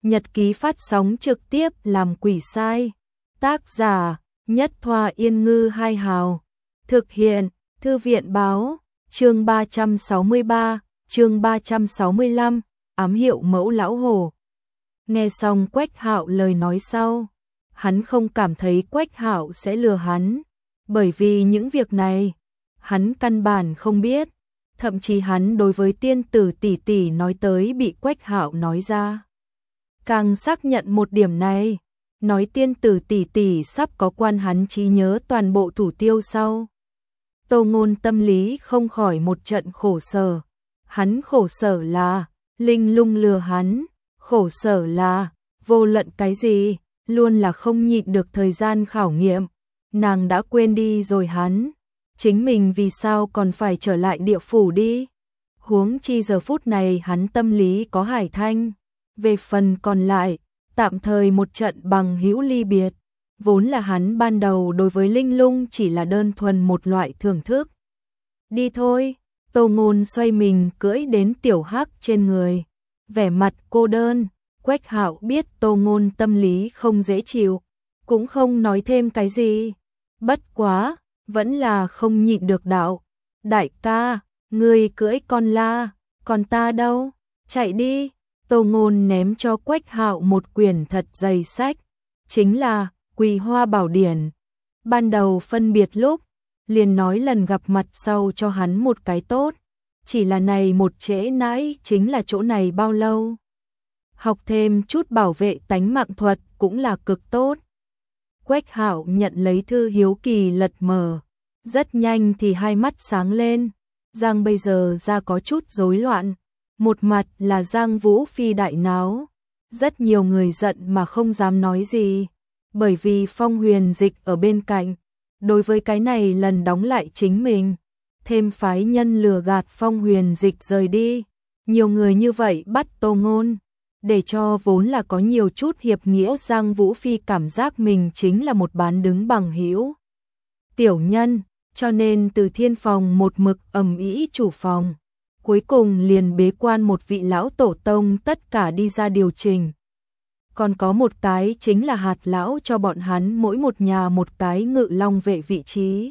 Nhật ký phát sóng trực tiếp làm quỷ sai. Tác giả Nhất Thoa Yên Ngư Hai Hào. Thực hiện Thư viện Báo. Chương 363, chương 365, ám hiệu mẫu lão hổ. Nghe xong Quách Hạo lời nói sau, hắn không cảm thấy Quách Hạo sẽ lừa hắn, bởi vì những việc này hắn căn bản không biết, thậm chí hắn đối với tiên tử tỷ tỷ nói tới bị Quách Hạo nói ra. Càng xác nhận một điểm này, nói tiên tử tỷ tỷ sắp có quan hắn trí nhớ toàn bộ thủ tiêu sau. Tô Ngôn tâm lý không khỏi một trận khổ sở. Hắn khổ sở là Linh Lung lừa hắn, khổ sở là vô luận cái gì, luôn là không nhịn được thời gian khảo nghiệm. Nàng đã quên đi rồi hắn, chính mình vì sao còn phải trở lại địa phủ đi. Huống chi giờ phút này hắn tâm lý có Hải Thanh. Về phần còn lại, tạm thời một trận bằng hữu ly biệt. Vốn là hắn ban đầu đối với Linh Lung chỉ là đơn thuần một loại thưởng thức. Đi thôi, Tô Ngôn xoay mình cưỡi đến tiểu hắc trên người. Vẻ mặt cô đơn, Quách Hạo biết Tô Ngôn tâm lý không dễ chịu, cũng không nói thêm cái gì. Bất quá, vẫn là không nhịn được đạo. Đại ca, ngươi cưỡi con la, còn ta đâu, chạy đi. Tô Ngôn ném cho Quách Hạo một quyển thật dày sách, chính là Quỳ Hoa Bảo Điển. Ban đầu phân biệt lúc, liền nói lần gặp mặt sau cho hắn một cái tốt, chỉ là này một trễ nãi chính là chỗ này bao lâu. Học thêm chút bảo vệ tánh mạng thuật cũng là cực tốt. Quách Hạo nhận lấy thư hiếu kỳ lật mở, rất nhanh thì hai mắt sáng lên. Giang bây giờ ra có chút rối loạn, một mặt là Giang Vũ Phi đại náo, rất nhiều người giận mà không dám nói gì, bởi vì Phong Huyền Dịch ở bên cạnh, đối với cái này lần đóng lại chính mình, thêm phái nhân lừa gạt Phong Huyền Dịch rời đi, nhiều người như vậy bắt Tô Ngôn, để cho vốn là có nhiều chút hiệp nghĩa Giang Vũ Phi cảm giác mình chính là một bán đứng bằng hữu tiểu nhân, cho nên từ thiên phòng một mực ầm ĩ chủ phòng. Cuối cùng liền bế quan một vị lão tổ tông tất cả đi ra điều chỉnh. Còn có một cái chính là hạt lão cho bọn hắn mỗi một nhà một cái ngự long vệ vị trí.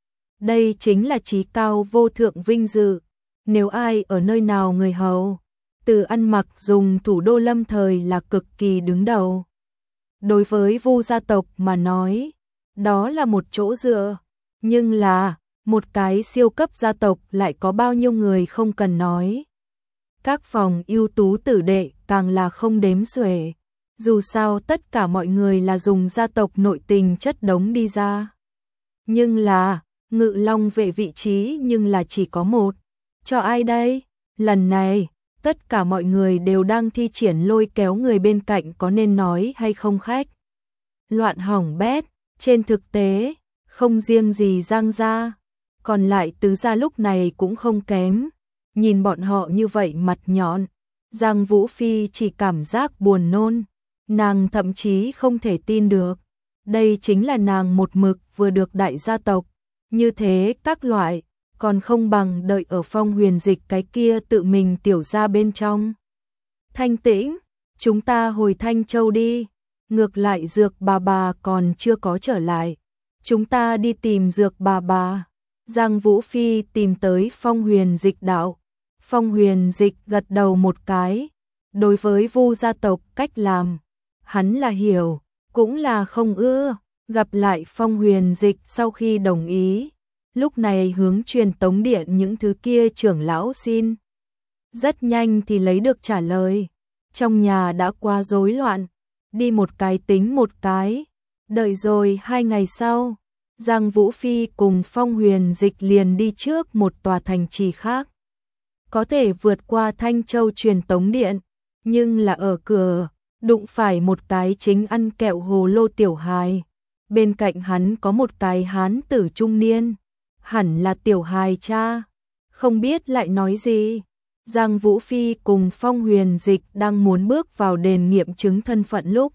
Đây chính là trí cao vô thượng vinh dự. Nếu ai ở nơi nào người hầu, từ ăn mặc dùng thủ đô lâm thời là cực kỳ đứng đầu. Đối với Vu gia tộc mà nói, đó là một chỗ dựa, nhưng là một cái siêu cấp gia tộc lại có bao nhiêu người không cần nói. Các phòng ưu tú tử đệ càng là không đếm xuể. Dù sao tất cả mọi người là dùng gia tộc nội tình chất đống đi ra. Nhưng là, ngự long vệ vị trí nhưng là chỉ có một. Cho ai đây? Lần này, tất cả mọi người đều đang thi triển lôi kéo người bên cạnh có nên nói hay không khách. Loạn hỏng bét, trên thực tế, không riêng gì Giang gia. Còn lại tứ gia lúc này cũng không kém, nhìn bọn họ như vậy mặt nhọn, Giang Vũ Phi chỉ cảm giác buồn nôn, nàng thậm chí không thể tin được, đây chính là nàng một mực vừa được đại gia tộc, như thế các loại, còn không bằng đợi ở Phong Huyền Dịch cái kia tự mình tiểu ra bên trong. Thanh Tĩnh, chúng ta hồi Thanh Châu đi, ngược lại Dược bà còn chưa có trở lại, chúng ta đi tìm Dược bà. Giang Vũ Phi tìm tới Phong Huyền Dịch đạo. Phong Huyền Dịch gật đầu một cái. Đối với Vu gia tộc cách làm, hắn là hiểu, cũng là không ưa. Gặp lại Phong Huyền Dịch sau khi đồng ý, lúc này hướng truyền tống điện những thứ kia trưởng lão xin. Rất nhanh thì lấy được trả lời. Trong nhà đã quá rối loạn, đi một cái tính một cái. Đợi rồi 2 ngày sau, Giang Vũ Phi cùng Phong Huyền Dịch liền đi trước một tòa thành trì khác. Có thể vượt qua Thanh Châu truyền tống điện, nhưng là ở cửa, đụng phải một cái chính ăn kẹo hồ lô tiểu hài. Bên cạnh hắn có một cái hán tử trung niên, hẳn là tiểu hài cha, không biết lại nói gì. Giang Vũ Phi cùng Phong Huyền Dịch đang muốn bước vào đền nghiệm chứng thân phận lúc,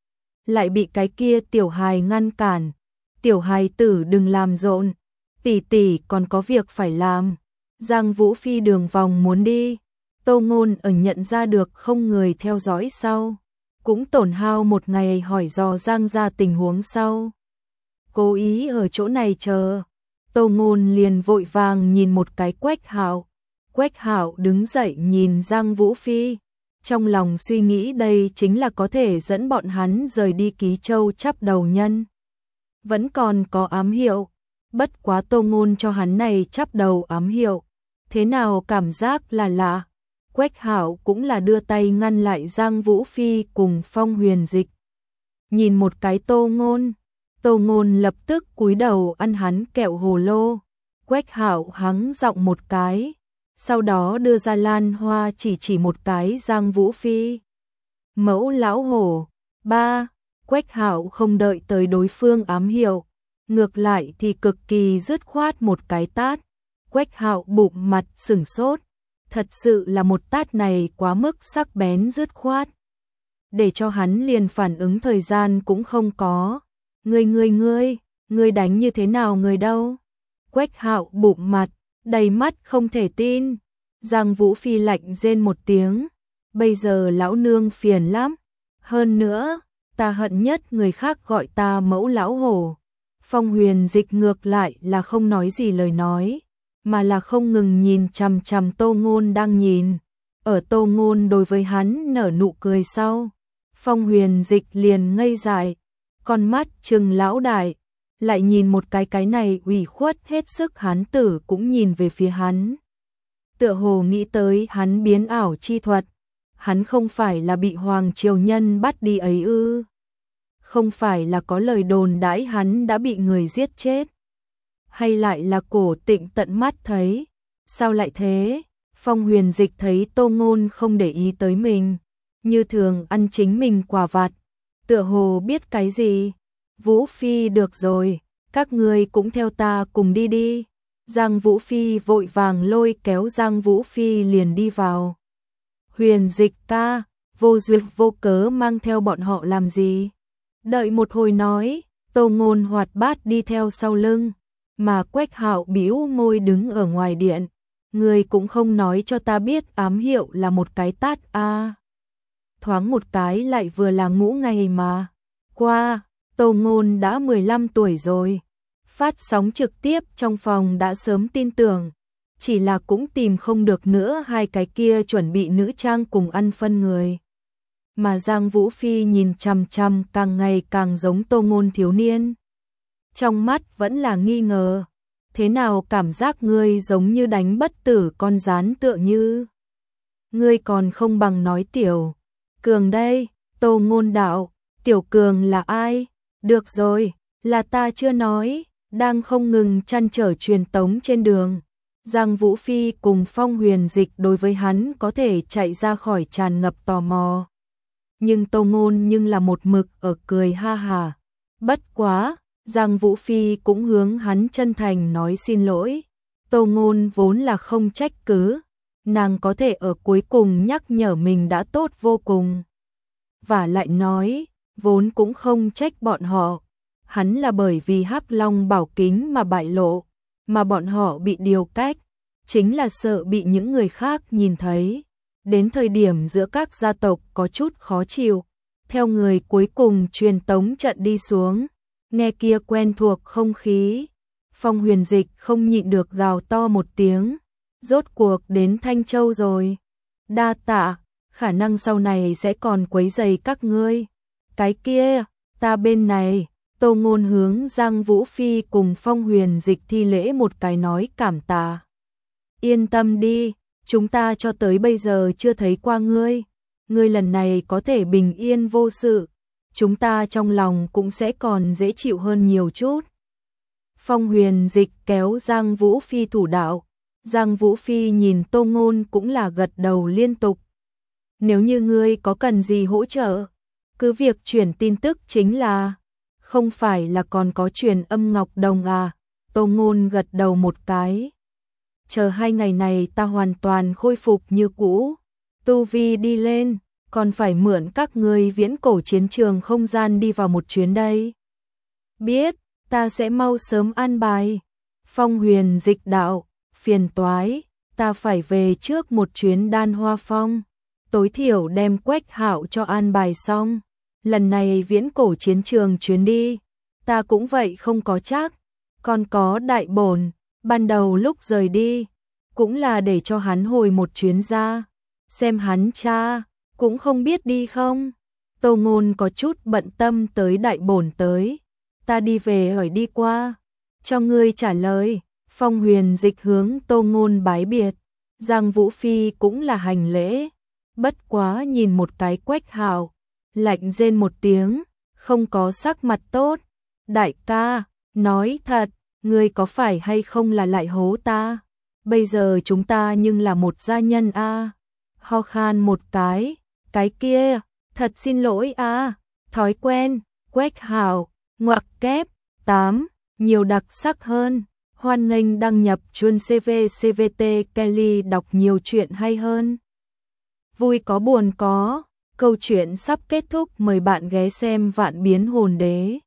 lại bị cái kia tiểu hài ngăn cản. Tiểu hài tử đừng làm rộn, tỷ tỷ còn có việc phải làm. Giang Vũ Phi đường vòng muốn đi, Tô Ngôn ở nhận ra được không người theo dõi sau, cũng tổn hao một ngày hỏi dò Giang gia tình huống sau. Cố ý ở chỗ này chờ. Tô Ngôn liền vội vàng nhìn một cái Quách Hạo. Quách Hạo đứng dậy nhìn Giang Vũ Phi, trong lòng suy nghĩ đây chính là có thể dẫn bọn hắn rời đi Ký Châu chắp đầu nhân. Vẫn còn có ám hiệu, bất quá Tô Ngôn cho hắn này chắp đầu ám hiệu, thế nào cảm giác là lạ. Quách Hạo cũng là đưa tay ngăn lại Giang Vũ Phi cùng Phong Huyền Dịch. Nhìn một cái Tô Ngôn lập tức cúi đầu ăn hắn kẹo hồ lô. Quách Hạo hắng giọng một cái, sau đó đưa ra lan hoa chỉ một cái Giang Vũ Phi. Mẫu lão hổ. Ba. Quách Hạo không đợi tới đối phương ám hiệu, ngược lại thì cực kỳ dứt khoát một cái tát. Quách Hạo bụng mặt sửng sốt, thật sự là một tát này quá mức sắc bén dứt khoát, để cho hắn liền phản ứng thời gian cũng không có. Ngươi đánh như thế nào người đâu? Quách Hạo bụng mặt, đầy mắt không thể tin. Giang Vũ Phi lạnh rên một tiếng, bây giờ lão nương phiền lắm, hơn nữa, ta hận nhất người khác gọi ta mẫu lão hổ. Phong Huyền Dịch ngược lại là không nói gì lời nói, mà là không ngừng nhìn chằm chằm Tô Ngôn đang nhìn. Ở Tô Ngôn đối với hắn nở nụ cười sau, Phong Huyền Dịch liền ngây dại, con mắt trừng lão đại, lại nhìn một cái này ủy khuất hết sức hán tử cũng nhìn về phía hắn. Tựa hồ nghĩ tới hắn biến ảo chi thuật, hắn không phải là bị Hoàng Triều Nhân bắt đi ấy ư? Không phải là có lời đồn đãi hắn đã bị người giết chết? Hay lại là Cổ Tịnh tận mắt thấy? Sao lại thế? Phong Huyền Dịch thấy Tô Ngôn không để ý tới mình, như thường ăn chính mình quả vặt, tựa hồ biết cái gì. Vũ Phi được rồi, các ngươi cũng theo ta cùng đi đi. Giang Vũ Phi vội vàng lôi kéo Giang Vũ Phi liền đi vào. Huyền Dịch ca, vô duyên vô cớ mang theo bọn họ làm gì? Đợi một hồi nói, Tô Ngôn hoạt bát đi theo sau lưng, mà Quách Hạo bĩu môi đứng ở ngoài điện. Người cũng không nói cho ta biết ám hiệu là một cái tát a. Thoáng một cái lại vừa là ngũ ngày mà. Qua, Tô Ngôn đã 15 tuổi rồi. Phát sóng trực tiếp trong phòng đã sớm tin tưởng, chỉ là cũng tìm không được nữa hai cái kia chuẩn bị nữ trang cùng ăn phân người. Mà Giang Vũ Phi nhìn chằm chằm càng ngày càng giống Tô Ngôn thiếu niên. Trong mắt vẫn là nghi ngờ, thế nào cảm giác ngươi giống như đánh bất tử con rán tựa như. Ngươi còn không bằng nói Tiểu Cường đây. Tô Ngôn đạo, Tiểu Cường là ai? Được rồi, là ta chưa nói. Đang không ngừng trăn trở truyền tống trên đường, Giang Vũ Phi cùng Phong Huyền Dịch đối với hắn có thể chạy ra khỏi tràn ngập tò mò. Nhưng Tô Ngôn nhưng là một mực ở cười ha hà. Bất quá, Giang Vũ Phi cũng hướng hắn chân thành nói xin lỗi. Tô Ngôn vốn là không trách cứ, nàng có thể ở cuối cùng nhắc nhở mình đã tốt vô cùng. Và lại nói, vốn cũng không trách bọn họ. Hắn là bởi vì Hắc Long bảo kính mà bại lộ, mà bọn họ bị điều cách, chính là sợ bị những người khác nhìn thấy. Đến thời điểm giữa các gia tộc có chút khó chịu, theo người cuối cùng truyền tống trận đi xuống, nghe kia quen thuộc không khí. Phong Huyền Dịch không nhịn được gào to một tiếng, rốt cuộc đến Thanh Châu rồi. Đa tạ, khả năng sau này sẽ còn quấy rầy các ngươi. Cái kia, ta bên này. Tô Ngôn hướng Giang Vũ Phi cùng Phong Huyền Dịch thi lễ một cái nói cảm tạ. Yên tâm đi, chúng ta cho tới bây giờ chưa thấy qua ngươi. Ngươi lần này có thể bình yên vô sự, chúng ta trong lòng cũng sẽ còn dễ chịu hơn nhiều chút. Phong Huyền Dịch kéo Giang Vũ Phi thủ đạo. Giang Vũ Phi nhìn Tô Ngôn cũng là gật đầu liên tục. Nếu như ngươi có cần gì hỗ trợ, cứ việc chuyển tin tức chính là. Không phải là còn có truyền âm Ngọc Đồng à? Tô Ngôn gật đầu một cái. Chờ 2 ngày này ta hoàn toàn khôi phục như cũ, tu vi đi lên, còn phải mượn các ngươi viễn cổ chiến trường không gian đi vào một chuyến đây. Biết, ta sẽ mau sớm an bài. Phong Huyền Dịch đạo, phiền toái, ta phải về trước một chuyến Đan Hoa Phong. tối thiểu đem Quách Hạo cho an bài xong. Lần này viễn cổ chiến trường chuyến đi, ta cũng vậy không có chắc, còn có đại bổn, ban đầu lúc rời đi, cũng là để cho hắn hồi một chuyến ra, xem hắn cha, cũng không biết đi không. Tô Ngôn có chút bận tâm tới đại bổn tới, ta đi về hỏi đi qua, cho ngươi trả lời. Phong Huyền Dịch hướng Tô Ngôn bái biệt, Giang Vũ Phi cũng là hành lễ, bất quá nhìn một cái Quách Hạo, lạnh rên một tiếng, không có sắc mặt tốt. Đại ca, nói thật, ngươi có phải hay không là lại hố ta? Bây giờ chúng ta nhưng là một gia nhân a. Ho khan một cái kia, thật xin lỗi a, thói quen. Quách Hạo, ngoặc kép, 8, nhiều đặc sắc hơn. Hoan nghênh đăng nhập chuông CV CVT Kelly đọc nhiều chuyện hay hơn. Vui có buồn có, câu chuyện sắp kết thúc, mời bạn ghé xem Vạn Biến Hồn Đế.